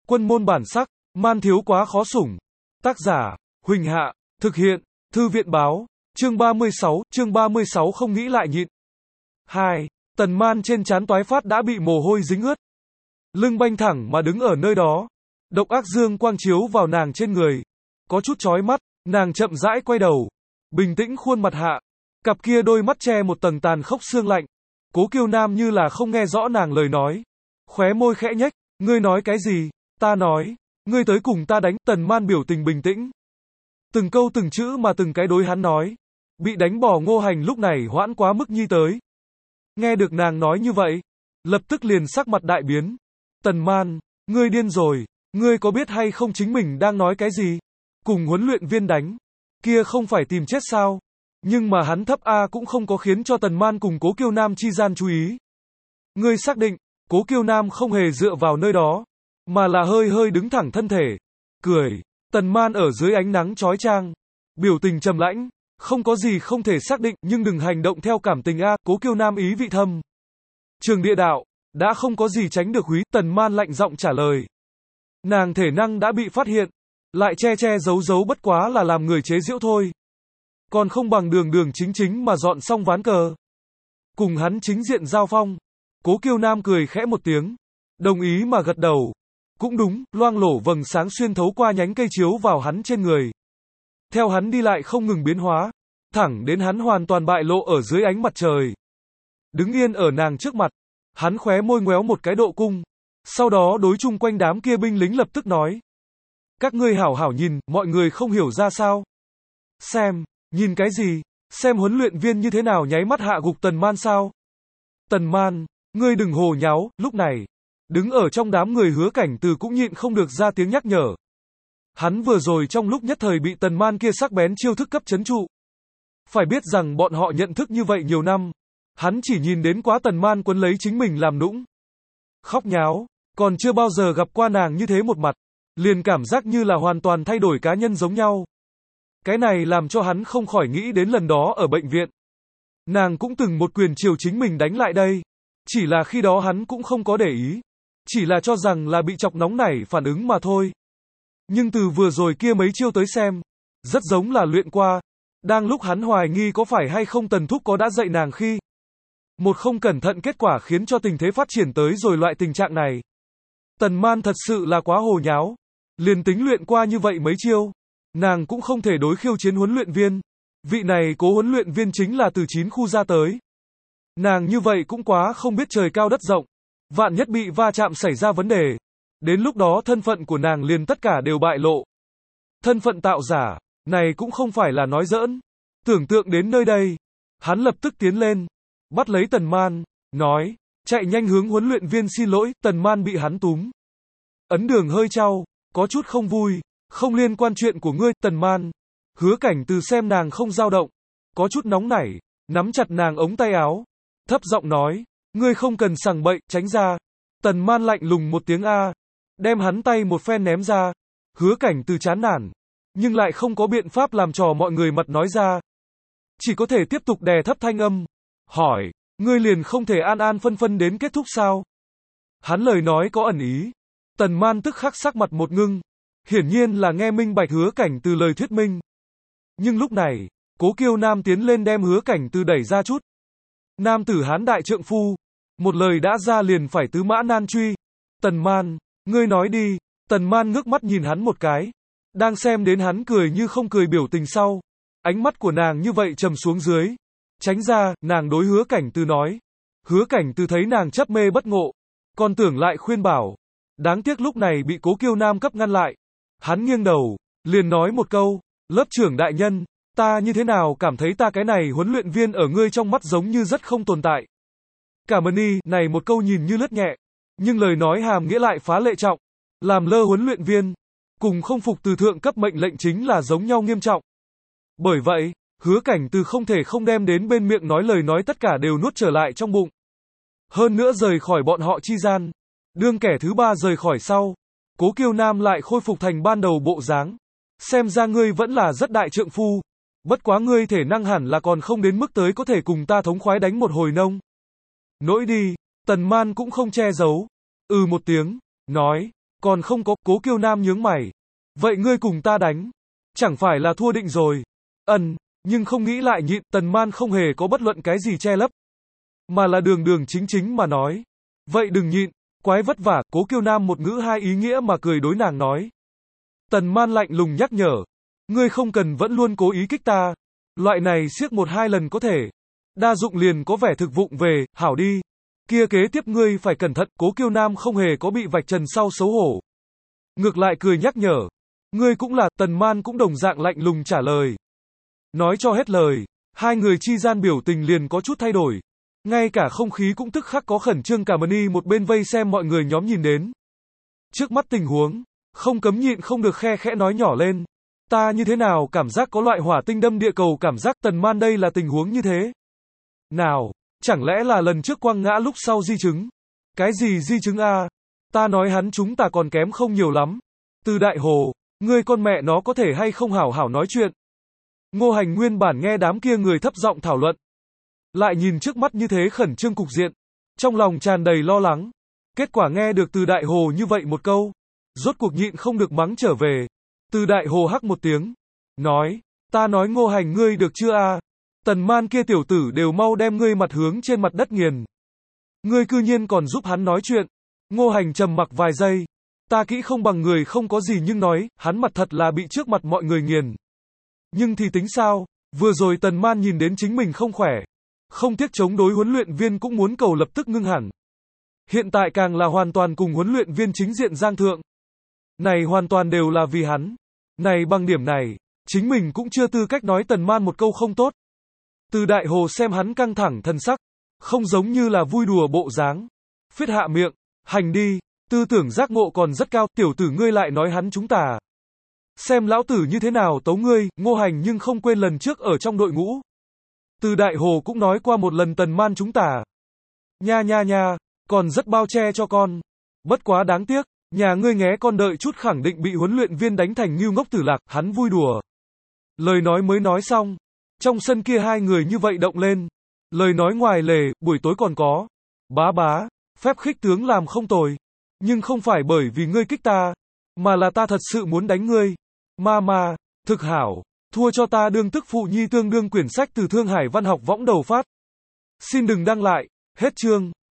Quân môn bản sắc, man thiếu quá khó sủng. Tác giả, Huỳnh Hạ, thực hiện, Thư viện báo, chương 36 không nghĩ lại nhịn. 2. Tần Man trên trán toái phát đã bị mồ hôi dính ướt. Lưng banh thẳng mà đứng ở nơi đó. Độc ác dương quang chiếu vào nàng trên người. Có chút chói mắt, nàng chậm rãi quay đầu. Bình tĩnh khuôn mặt hạ. Cặp kia đôi mắt che một tầng tàn khốc xương lạnh. Cố Kiêu Nam như là không nghe rõ nàng lời nói. Khóe môi khẽ nhếch, ngươi nói cái gì? Ta nói, ngươi tới cùng ta đánh. Tần Man biểu tình bình tĩnh. Từng câu từng chữ mà từng cái đối hắn nói. Bị đánh bỏ Ngô Hành lúc này hoãn quá mức nhi tới. Nghe được nàng nói như vậy, lập tức liền sắc mặt đại biến. Tần Man, ngươi điên rồi, ngươi có biết hay không chính mình đang nói cái gì? Cùng huấn luyện viên đánh, kia không phải tìm chết sao? Nhưng mà hắn thấp A cũng không có khiến cho Tần Man cùng Cố Kiêu Nam chi gian chú ý. Ngươi xác định, Cố Kiêu Nam không hề dựa vào nơi đó, mà là hơi hơi đứng thẳng thân thể, cười. Tần Man ở dưới ánh nắng chói chang, biểu tình trầm lãnh, không có gì không thể xác định, nhưng đừng hành động theo cảm tình A. Cố Kiêu Nam ý vị thâm. Trường địa đạo, đã không có gì tránh được húy. Tần Man lạnh giọng trả lời. Nàng thể năng đã bị phát hiện, lại che giấu bất quá là làm người chế giễu thôi. Còn không bằng đường chính mà dọn xong ván cờ. Cùng hắn chính diện giao phong. Cố Kiêu Nam cười khẽ một tiếng, đồng ý mà gật đầu. Cũng đúng, loang lổ vầng sáng xuyên thấu qua nhánh cây chiếu vào hắn trên người. Theo hắn đi lại không ngừng biến hóa, thẳng đến hắn hoàn toàn bại lộ ở dưới ánh mặt trời. Đứng yên ở nàng trước mặt, hắn khóe môi ngoéo một cái độ cung, sau đó đối chung quanh đám kia binh lính lập tức nói. Các ngươi hảo hảo nhìn, mọi người không hiểu ra sao. Xem, nhìn cái gì, xem huấn luyện viên như thế nào nháy mắt hạ gục Tần Man sao. Tần Man, ngươi đừng hồ nháo. Lúc này, đứng ở trong đám người Hứa Cảnh Từ cũng nhịn không được ra tiếng nhắc nhở. Hắn vừa rồi trong lúc nhất thời bị Tần Man kia sắc bén chiêu thức cấp trấn trụ. Phải biết rằng bọn họ nhận thức như vậy nhiều năm, hắn chỉ nhìn đến quá Tần Man quấn lấy chính mình làm nũng. Khóc nháo, còn chưa bao giờ gặp qua nàng như thế một mặt, liền cảm giác như là hoàn toàn thay đổi cá nhân giống nhau. Cái này làm cho hắn không khỏi nghĩ đến lần đó ở bệnh viện. Nàng cũng từng một quyền chiều chính mình đánh lại đây. Chỉ là khi đó hắn cũng không có để ý. Chỉ là cho rằng là bị chọc nóng nảy phản ứng mà thôi. Nhưng từ vừa rồi kia mấy chiêu tới xem, rất giống là luyện qua. Đang lúc hắn hoài nghi có phải hay không Tần Thúc có đã dạy nàng khi một không cẩn thận kết quả khiến cho tình thế phát triển tới rồi loại tình trạng này. Tần Man thật sự là quá hồ nháo. Liền tính luyện qua như vậy mấy chiêu, nàng cũng không thể đối khiêu chiến huấn luyện viên. Vị này Cố huấn luyện viên chính là từ 9 khu ra tới. Nàng như vậy cũng quá không biết trời cao đất rộng. Vạn nhất bị va chạm xảy ra vấn đề. Đến lúc đó thân phận của nàng liền tất cả đều bại lộ. Thân phận tạo giả, này cũng không phải là nói giỡn. Tưởng tượng đến nơi đây, hắn lập tức tiến lên, bắt lấy Tần Man, nói, chạy nhanh hướng huấn luyện viên xin lỗi. Tần Man bị hắn túm. Ấn Đường hơi chau, có chút không vui, không liên quan chuyện của ngươi. Tần Man, Hứa Cảnh Từ xem nàng không dao động, có chút nóng nảy, nắm chặt nàng ống tay áo, thấp giọng nói, ngươi không cần sằng bậy, tránh ra. Tần Man lạnh lùng một tiếng a, đem hắn tay một phen ném ra. Hứa Cảnh Từ chán nản, nhưng lại không có biện pháp làm trò mọi người mặt nói ra. Chỉ có thể tiếp tục đè thấp thanh âm, hỏi, ngươi liền không thể an phân đến kết thúc sao? Hắn lời nói có ẩn ý. Tần Man tức khắc sắc mặt một ngưng, hiển nhiên là nghe minh bạch Hứa Cảnh Từ lời thuyết minh. Nhưng lúc này, Cố Kiêu Nam tiến lên đem Hứa Cảnh Từ đẩy ra chút. Nam tử hán đại trượng phu, một lời đã ra liền phải tứ mã nan truy. Tần Man, ngươi nói đi. Tần Man ngước mắt nhìn hắn một cái, đang xem đến hắn cười như không cười biểu tình sau, ánh mắt của nàng như vậy trầm xuống dưới. Tránh ra, nàng đối Hứa Cảnh Từ nói. Hứa Cảnh Từ thấy nàng chấp mê bất ngộ, còn tưởng lại khuyên bảo. Đáng tiếc lúc này bị Cố Kiêu Nam cấp ngăn lại. Hắn nghiêng đầu, liền nói một câu, lớp trưởng đại nhân, ta như thế nào cảm thấy ta cái này huấn luyện viên ở ngươi trong mắt giống như rất không tồn tại. Cảm ơn y. Này một câu nhìn như lướt nhẹ, nhưng lời nói hàm nghĩa lại phá lệ trọng. Làm lơ huấn luyện viên, cùng không phục từ thượng cấp mệnh lệnh chính là giống nhau nghiêm trọng. Bởi vậy, Hứa Cảnh Từ không thể không đem đến bên miệng nói lời nói tất cả đều nuốt trở lại trong bụng. Hơn nữa rời khỏi bọn họ chi gian. Đương kẻ thứ ba rời khỏi sau, Cố Kiêu Nam lại khôi phục thành ban đầu bộ dáng. Xem ra ngươi vẫn là rất đại trượng phu. Bất quá ngươi thể năng hẳn là còn không đến mức tới có thể cùng ta thống khoái đánh một hồi nông. Nỗi đi, Tần Man cũng không che giấu. Một tiếng, nói, Còn không có, Cố Kiêu Nam nhướng mày. Vậy ngươi cùng ta đánh. Chẳng phải là thua định rồi. Nhưng không nghĩ lại nhịn, Tần Man không hề có bất luận cái gì che lấp. Mà là đường đường chính chính mà nói. Vậy đừng nhịn, quái vất vả, Cố Kiêu Nam một ngữ hai ý nghĩa mà cười đối nàng nói. Tần Man lạnh lùng nhắc nhở. Ngươi không cần vẫn luôn cố ý kích ta. Loại này siếc một hai lần có thể. Đa dụng liền có vẻ thực vụng về, hảo đi. Kia kế tiếp ngươi phải cẩn thận, Cố Kiêu Nam không hề có bị vạch trần sau xấu hổ. Ngược lại cười nhắc nhở. Ngươi cũng là, Tần Man cũng đồng dạng lạnh lùng trả lời. Nói cho hết lời, hai người chi gian biểu tình liền có chút thay đổi. Ngay cả không khí cũng tức khắc có khẩn trương, cả Mani một bên vây xem mọi người nhóm nhìn đến. Trước mắt tình huống, không cấm nhịn không được khe khẽ nói nhỏ lên. Ta như thế nào cảm giác có loại hỏa tinh đâm địa cầu cảm giác, Tần Man đây là tình huống như thế. Nào, chẳng lẽ là lần trước quăng ngã lúc sau di chứng? Cái gì di chứng a? Ta nói hắn chúng ta còn kém không nhiều lắm. Từ Đại Hồ, ngươi con mẹ nó có thể hay không hảo hảo nói chuyện. Ngô Hành nguyên bản nghe đám kia người thấp giọng thảo luận. Lại nhìn trước mắt như thế khẩn trương cục diện. Trong lòng tràn đầy lo lắng. Kết quả nghe được Từ Đại Hồ như vậy một câu. Rốt cuộc nhịn không được mắng trở về. Từ Đại Hồ hắc một tiếng. Nói, ta nói Ngô Hành ngươi được chưa a? Tần Man kia tiểu tử đều mau đem ngươi mặt hướng trên mặt đất nghiền. Ngươi cư nhiên còn giúp hắn nói chuyện. Ngô Hành trầm mặc vài giây. Ta kỹ không bằng người không có gì nhưng nói, hắn mặt thật là bị trước mặt mọi người nghiền. Nhưng thì tính sao, vừa rồi Tần Man nhìn đến chính mình không khỏe. Không tiếc chống đối huấn luyện viên cũng muốn cầu lập tức ngưng hẳn. Hiện tại càng là hoàn toàn cùng huấn luyện viên chính diện giang thượng. Này hoàn toàn đều là vì hắn. Này bằng điểm này, chính mình cũng chưa tư cách nói Tần Man một câu không tốt. Từ Đại Hồ xem hắn căng thẳng thân sắc, không giống như là vui đùa bộ dáng. Phết hạ miệng, hành đi, tư tưởng giác ngộ còn rất cao, tiểu tử ngươi lại nói hắn chúng ta. Xem lão tử như thế nào tấu ngươi, Ngô Hành nhưng không quên lần trước ở trong đội ngũ. Từ Đại Hồ cũng nói qua một lần Tần Man chúng ta. Nha, còn rất bao che cho con. Bất quá đáng tiếc, nhà ngươi nghé con đợi chút khẳng định bị huấn luyện viên đánh thành ngưu ngốc tử lạc, hắn vui đùa. Lời nói mới nói xong. Trong sân kia hai người như vậy động lên. Lời nói ngoài lề, buổi tối còn có. Bá, phép khích tướng làm không tồi. Nhưng không phải bởi vì ngươi kích ta, mà là ta thật sự muốn đánh ngươi. Ma, thực hảo, thua cho ta đương tức phụ nhi tương đương quyển sách từ Thương Hải Văn học võng đầu phát. Xin đừng đăng lại, hết chương.